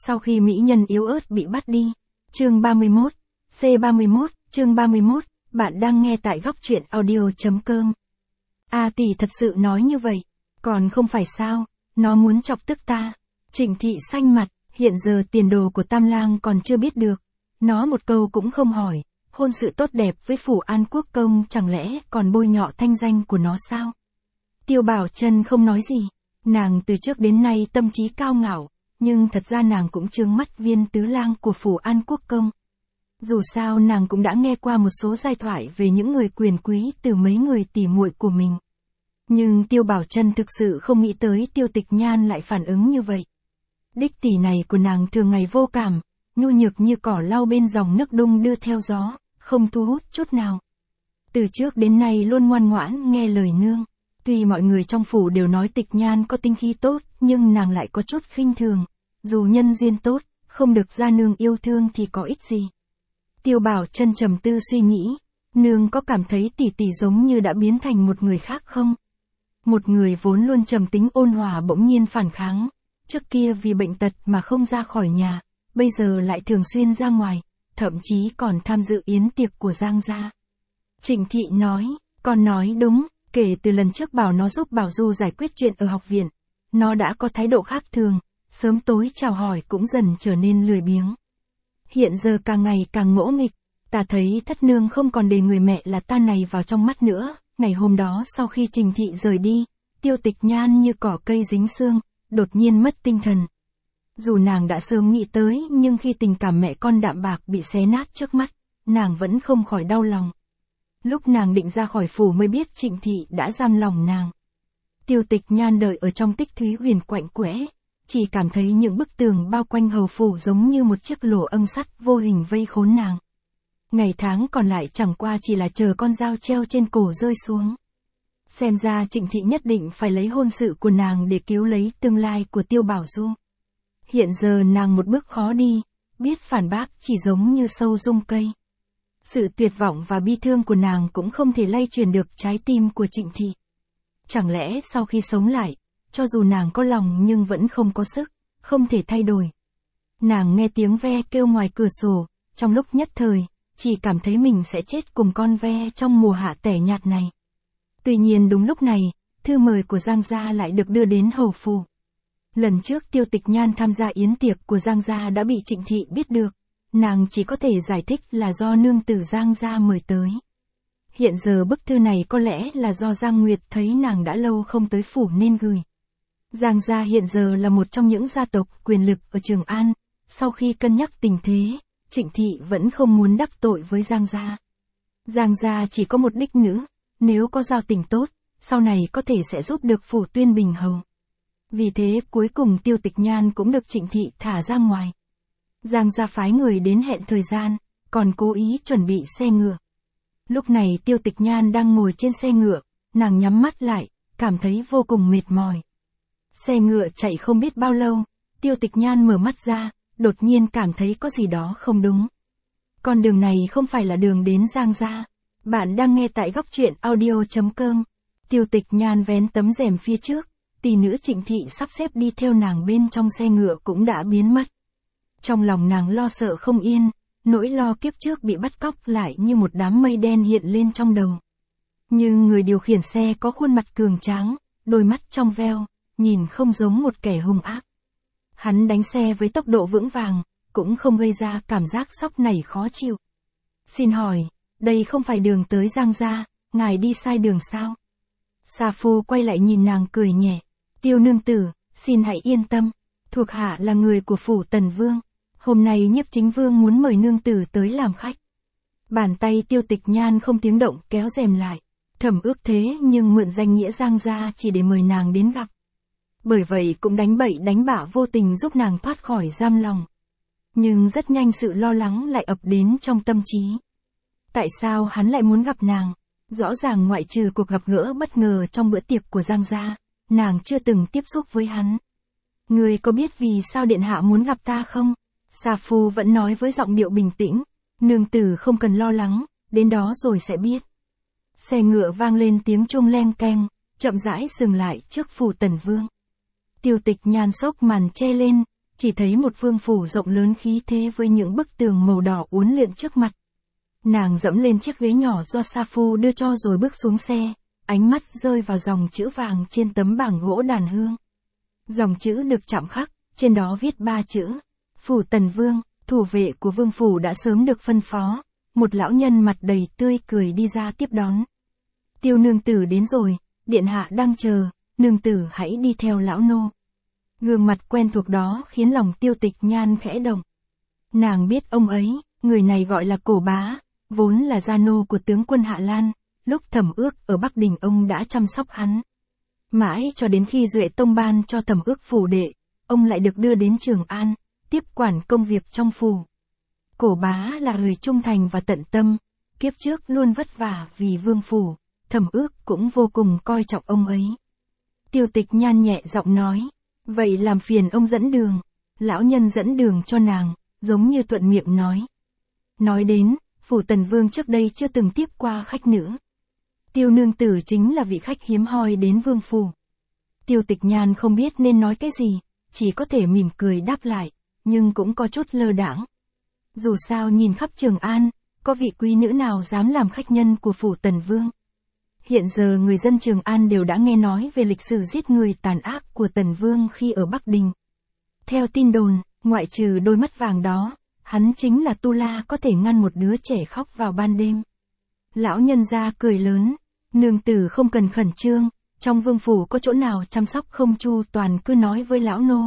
Sau khi mỹ nhân yếu ớt bị bắt đi. Chương 31, C31, chương 31, bạn đang nghe tại góc truyện audio.com. Tỷ thật sự nói như vậy, còn không phải sao, nó muốn chọc tức ta. Trịnh Thị xanh mặt, hiện giờ tiền đồ của Tam Lang còn chưa biết được. Nó một câu cũng không hỏi, hôn sự tốt đẹp với Phủ An Quốc công chẳng lẽ còn bôi nhọ thanh danh của nó sao? Tiêu Bảo Chân không nói gì, nàng từ trước đến nay tâm trí cao ngạo, nhưng thật ra nàng cũng trướng mắt Viên Tứ Lang của Phủ An Quốc công. Dù sao nàng cũng đã nghe qua một số giai thoại về những người quyền quý từ mấy người tỉ muội của mình. Nhưng Tiêu Bảo Chân thực sự không nghĩ tới Tiêu Tịch Nhan lại phản ứng như vậy. Đích tỷ này của nàng thường ngày vô cảm, nhu nhược như cỏ lau bên dòng nước đung đưa theo gió, không thu hút chút nào. Từ trước đến nay luôn ngoan ngoãn nghe lời nương. Tuy mọi người trong phủ đều nói Tịch Nhan có tinh khí tốt, nhưng nàng lại có chút khinh thường. Dù nhân duyên tốt, không được gia nương yêu thương thì có ích gì. Tiêu Bảo Chân trầm tư suy nghĩ, nương có cảm thấy tỷ tỷ giống như đã biến thành một người khác không? Một người vốn luôn trầm tính ôn hòa bỗng nhiên phản kháng, trước kia vì bệnh tật mà không ra khỏi nhà, bây giờ lại thường xuyên ra ngoài, thậm chí còn tham dự yến tiệc của Giang gia. Trịnh Thị nói, con nói đúng, kể từ lần trước bảo nó giúp Bảo Du giải quyết chuyện ở học viện, nó đã có thái độ khác thường, sớm tối chào hỏi cũng dần trở nên lười biếng. Hiện giờ càng ngày càng ngỗ nghịch, ta thấy thất nương không còn để người mẹ là ta này vào trong mắt nữa. Ngày hôm đó sau khi Trình Thị rời đi, Tiêu Tịch Nhan như cỏ cây dính xương, đột nhiên mất tinh thần. Dù nàng đã sớm nghĩ tới, nhưng khi tình cảm mẹ con đạm bạc bị xé nát trước mắt, nàng vẫn không khỏi đau lòng. Lúc nàng định ra khỏi phủ mới biết Trịnh Thị đã giam lòng nàng. Tiêu Tịch Nhan đợi ở trong Tích Thúy Huyền quạnh quẽ, chỉ cảm thấy những bức tường bao quanh hầu phủ giống như một chiếc lỗ âng sắt vô hình vây khốn nàng. Ngày tháng còn lại chẳng qua chỉ là chờ con dao treo trên cổ rơi xuống. Xem ra Trịnh Thị nhất định phải lấy hôn sự của nàng để cứu lấy tương lai của Tiêu Bảo Du. Hiện giờ nàng một bước khó đi, biết phản bác chỉ giống như sâu rung cây. Sự tuyệt vọng và bi thương của nàng cũng không thể lay chuyển được trái tim của Trịnh Thị. Chẳng lẽ sau khi sống lại, cho dù nàng có lòng nhưng vẫn không có sức, không thể thay đổi. Nàng nghe tiếng ve kêu ngoài cửa sổ, trong lúc nhất thời, chỉ cảm thấy mình sẽ chết cùng con ve trong mùa hạ tẻ nhạt này. Tuy nhiên đúng lúc này, thư mời của Giang gia lại được đưa đến hầu phủ. Lần trước Tiêu Tịch Nhan tham gia yến tiệc của Giang gia đã bị Trịnh Thị biết được, nàng chỉ có thể giải thích là do nương tử Giang gia mời tới. Hiện giờ bức thư này có lẽ là do Giang Nguyệt thấy nàng đã lâu không tới phủ nên gửi. Giang gia hiện giờ là một trong những gia tộc quyền lực ở Trường An, sau khi cân nhắc tình thế, Trịnh Thị vẫn không muốn đắc tội với Giang gia. Giang gia chỉ có một đích nữ, nếu có giao tình tốt, sau này có thể sẽ giúp được phủ Tuyên Bình hầu. Vì thế cuối cùng Tiêu Tịch Nhan cũng được Trịnh Thị thả ra ngoài. Giang gia phái người đến hẹn thời gian, còn cố ý chuẩn bị xe ngựa. Lúc này Tiêu Tịch Nhan đang ngồi trên xe ngựa, nàng nhắm mắt lại, cảm thấy vô cùng mệt mỏi. Xe ngựa chạy không biết bao lâu, Tiêu Tịch Nhan mở mắt ra, đột nhiên cảm thấy có gì đó không đúng. Con đường này không phải là đường đến Giang gia. Bạn đang nghe tại góc truyện audio.com. Tiêu Tịch Nhan vén tấm rèm phía trước, tỷ nữ Trịnh Thị sắp xếp đi theo nàng bên trong xe ngựa cũng đã biến mất. Trong lòng nàng lo sợ không yên, nỗi lo kiếp trước bị bắt cóc lại như một đám mây đen hiện lên trong đầu. Nhưng người điều khiển xe có khuôn mặt cường tráng, đôi mắt trong veo, nhìn không giống một kẻ hung ác. Hắn đánh xe với tốc độ vững vàng, cũng không gây ra cảm giác sóc nảy khó chịu. Xin hỏi, đây không phải đường tới Giang gia, ngài đi sai đường sao? Sa Phu quay lại nhìn nàng cười nhẹ. Tiêu nương tử, xin hãy yên tâm, thuộc hạ là người của phủ Tần Vương. Hôm nay Nhiếp Chính Vương muốn mời nương tử tới làm khách. Bàn tay Tiêu Tịch Nhan không tiếng động kéo rèm lại. Thẩm ước thế nhưng mượn danh nghĩa Giang gia chỉ để mời nàng đến gặp. Bởi vậy cũng đánh bậy đánh bạ vô tình giúp nàng thoát khỏi giam lòng. Nhưng rất nhanh sự lo lắng lại ập đến trong tâm trí. Tại sao hắn lại muốn gặp nàng? Rõ ràng ngoại trừ cuộc gặp gỡ bất ngờ trong bữa tiệc của Giang gia, nàng chưa từng tiếp xúc với hắn. Ngươi có biết vì sao điện hạ muốn gặp ta không? Sa Phu vẫn nói với giọng điệu bình tĩnh, nương tử không cần lo lắng, đến đó rồi sẽ biết. Xe ngựa vang lên tiếng chuông leng keng, chậm rãi dừng lại trước phủ Tần Vương. Tiêu Tịch Nhan xốc màn che lên, chỉ thấy một vương phủ rộng lớn khí thế với những bức tường màu đỏ uốn lượn trước mặt. Nàng dẫm lên chiếc ghế nhỏ do sa phu đưa cho rồi bước xuống xe, ánh mắt rơi vào dòng chữ vàng trên tấm bảng gỗ đàn hương. Dòng chữ được chạm khắc, trên đó viết 3 chữ. Phủ Tần Vương, thủ vệ của vương phủ đã sớm được phân phó, một lão nhân mặt đầy tươi cười đi ra tiếp đón. Tiêu nương tử đến rồi, điện hạ đang chờ, nương tử hãy đi theo lão nô. Gương mặt quen thuộc đó khiến lòng Tiêu Tịch Nhan khẽ động. Nàng biết ông ấy, người này gọi là Cổ Bá, vốn là gia nô của tướng quân Hạ Lan, lúc Thẩm Ước ở Bắc Đình ông đã chăm sóc hắn. Mãi cho đến khi Duệ Tông ban cho Thẩm Ước phủ đệ, ông lại được đưa đến Trường An, tiếp quản công việc trong phủ. Cổ Bá là người trung thành và tận tâm, kiếp trước luôn vất vả vì vương phủ, Thẩm Ước cũng vô cùng coi trọng ông ấy. Tiêu Tịch Nhan nhẹ giọng nói, vậy làm phiền ông dẫn đường. Lão nhân dẫn đường cho nàng, giống như thuận miệng nói. Nói đến, phủ Tần Vương trước đây chưa từng tiếp qua khách nữ. Tiêu nương tử chính là vị khách hiếm hoi đến vương phủ. Tiêu Tịch Nhan không biết nên nói cái gì, chỉ có thể mỉm cười đáp lại, nhưng cũng có chút lơ đãng. Dù sao nhìn khắp Trường An, có vị quý nữ nào dám làm khách nhân của phủ Tần Vương. Hiện giờ người dân Trường An đều đã nghe nói về lịch sử giết người tàn ác của Tần Vương khi ở Bắc Đình. Theo tin đồn, ngoại trừ đôi mắt vàng đó, hắn chính là tu la có thể ngăn một đứa trẻ khóc vào ban đêm. Lão nhân gia cười lớn, nương tử không cần khẩn trương, trong vương phủ có chỗ nào chăm sóc không chu toàn cứ nói với lão nô.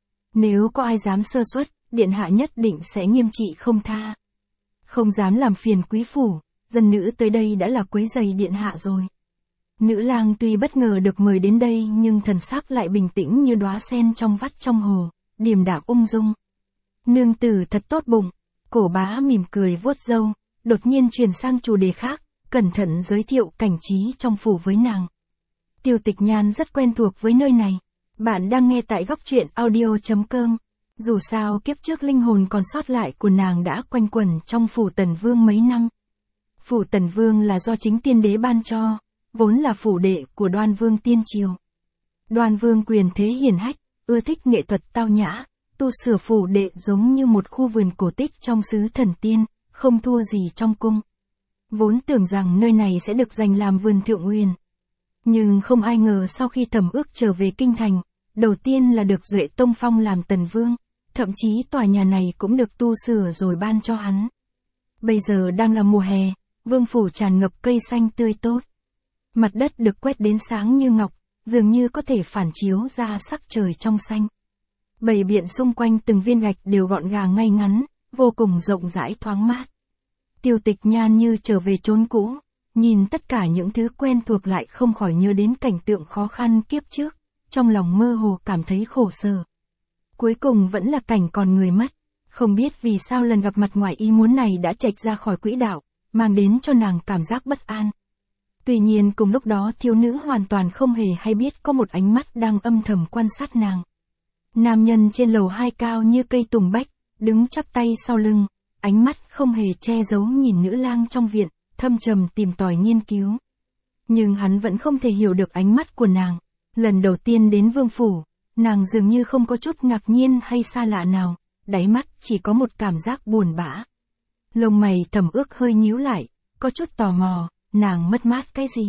Nếu có ai dám sơ suất, điện hạ nhất định sẽ nghiêm trị không tha. Không dám làm phiền quý phủ, dân nữ tới đây đã là quấy rầy điện hạ rồi. Nữ lang tuy bất ngờ được mời đến đây nhưng thần sắc lại bình tĩnh như đóa sen trong vắt trong hồ, điềm đạm ung dung. Nương tử thật tốt bụng. Cổ Bá mỉm cười vuốt râu, đột nhiên chuyển sang chủ đề khác, cẩn thận giới thiệu cảnh trí trong phủ với nàng. Tiêu Tịch Nhan rất quen thuộc với nơi này. Bạn đang nghe tại góc truyện audio.com. Dù sao kiếp trước linh hồn còn sót lại của nàng đã quanh quẩn trong phủ Tần Vương mấy năm. Phủ Tần Vương là do chính tiên đế ban cho, vốn là phủ đệ của Đoan Vương tiên triều. Đoan Vương quyền thế hiển hách, ưa thích nghệ thuật tao nhã, tu sửa phủ đệ giống như một khu vườn cổ tích trong xứ thần tiên, không thua gì trong cung. Vốn tưởng rằng nơi này sẽ được dành làm vườn thượng uyên. Nhưng không ai ngờ sau khi Thẩm Ước trở về kinh thành, đầu tiên là được Duệ Tông phong làm Tần Vương, thậm chí tòa nhà này cũng được tu sửa rồi ban cho hắn. Bây giờ đang là mùa hè, vương phủ tràn ngập cây xanh tươi tốt. Mặt đất được quét đến sáng như ngọc, dường như có thể phản chiếu ra sắc trời trong xanh. Bầy biện xung quanh từng viên gạch đều gọn gàng ngay ngắn, vô cùng rộng rãi thoáng mát. Tiêu Tịch Nhan như trở về chốn cũ, nhìn tất cả những thứ quen thuộc lại không khỏi nhớ đến cảnh tượng khó khăn kiếp trước, trong lòng mơ hồ cảm thấy khổ sở. Cuối cùng vẫn là cảnh còn người mất, không biết vì sao lần gặp mặt ngoài ý muốn này đã chệch ra khỏi quỹ đạo, mang đến cho nàng cảm giác bất an. Tuy nhiên cùng lúc đó thiếu nữ hoàn toàn không hề hay biết có một ánh mắt đang âm thầm quan sát nàng. Nam nhân trên lầu 2 cao như cây tùng bách, đứng chắp tay sau lưng, ánh mắt không hề che giấu nhìn nữ lang trong viện, thâm trầm tìm tòi nghiên cứu. Nhưng hắn vẫn không thể hiểu được ánh mắt của nàng. Lần đầu tiên đến vương phủ, nàng dường như không có chút ngạc nhiên hay xa lạ nào, đáy mắt chỉ có một cảm giác buồn bã. Lông mày Thẩm Ước hơi nhíu lại, có chút tò mò, nàng mất mát cái gì?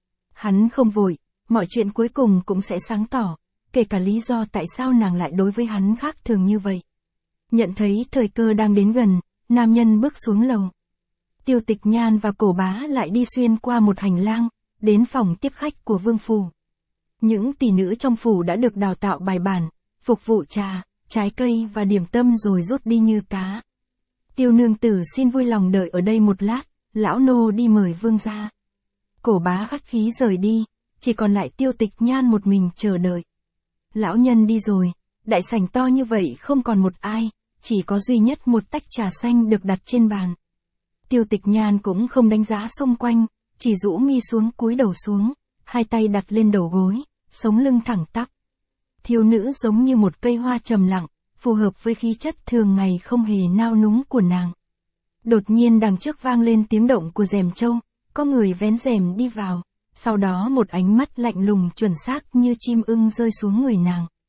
Hắn không vội, mọi chuyện cuối cùng cũng sẽ sáng tỏ, kể cả lý do tại sao nàng lại đối với hắn khác thường như vậy. Nhận thấy thời cơ đang đến gần, nam nhân bước xuống lầu. Tiêu Tịch Nhan và Cổ Bá lại đi xuyên qua một hành lang, đến phòng tiếp khách của vương phủ. Những tỷ nữ trong phủ đã được đào tạo bài bản, phục vụ trà, trái cây và điểm tâm rồi rút đi như cá. Tiêu nương tử xin vui lòng đợi ở đây một lát, lão nô đi mời vương ra. Cổ Bá khách khí rời đi, chỉ còn lại Tiêu Tịch Nhan một mình chờ đợi. Lão nhân đi rồi, đại sảnh to như vậy không còn một ai, chỉ có duy nhất một tách trà xanh được đặt trên bàn. Tiêu Tịch Nhan cũng không đánh giá xung quanh, chỉ rũ mi xuống cúi đầu xuống, hai tay đặt lên đầu gối, sống lưng thẳng tắp. Thiếu nữ giống như một cây hoa trầm lặng, phù hợp với khí chất thường ngày không hề nao núng của nàng. Đột nhiên đằng trước vang lên tiếng động của rèm trâu, có người vén rèm đi vào, sau đó một ánh mắt lạnh lùng chuẩn xác như chim ưng rơi xuống người nàng.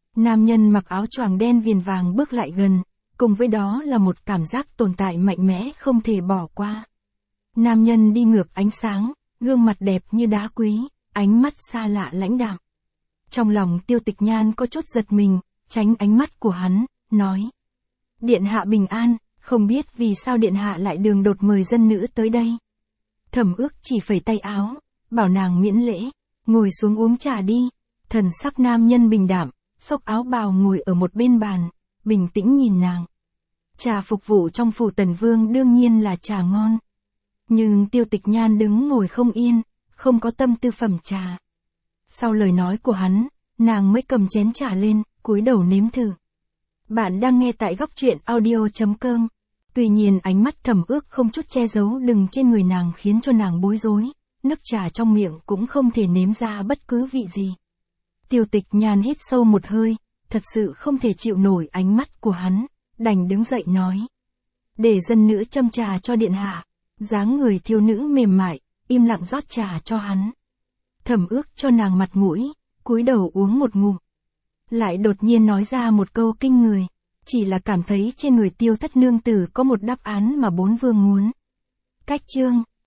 Nam nhân mặc áo choàng đen viền vàng bước lại gần, cùng với đó là một cảm giác tồn tại mạnh mẽ không thể bỏ qua. Nam nhân đi ngược ánh sáng, gương mặt đẹp như đá quý, ánh mắt xa lạ lãnh đạm. Trong lòng Tiêu Tịch Nhan có chút giật mình, tránh ánh mắt của hắn, nói. Điện hạ bình an, không biết vì sao điện hạ lại đường đột mời dân nữ tới đây. Thẩm Ước chỉ phẩy tay áo, bảo nàng miễn lễ, ngồi xuống uống trà đi. Thần sắc nam nhân bình đạm, xốc áo bào ngồi ở một bên bàn, bình tĩnh nhìn nàng. Trà phục vụ trong phủ Tần Vương đương nhiên là trà ngon. Nhưng Tiêu Tịch Nhan đứng ngồi không yên, không có tâm tư phẩm trà. Sau lời nói của hắn, nàng mới cầm chén trà lên, cúi đầu nếm thử. Bạn đang nghe tại góc truyện audio.com. Tuy nhiên ánh mắt Thẩm Ước không chút che giấu đừng trên người nàng khiến cho nàng bối rối, nước trà trong miệng cũng không thể nếm ra bất cứ vị gì. Tiêu Tịch Nhan hít sâu một hơi, thật sự không thể chịu nổi ánh mắt của hắn, đành đứng dậy nói. Để dân nữ châm trà cho điện hạ. Dáng người thiếu nữ mềm mại, im lặng rót trà cho hắn. Thẩm Ước cho nàng mặt mũi, cúi đầu uống một ngụm. Lại đột nhiên nói ra một câu kinh người, chỉ là cảm thấy trên người Tiêu Thất nương tử có một đáp án mà bốn vương muốn. Cách chương,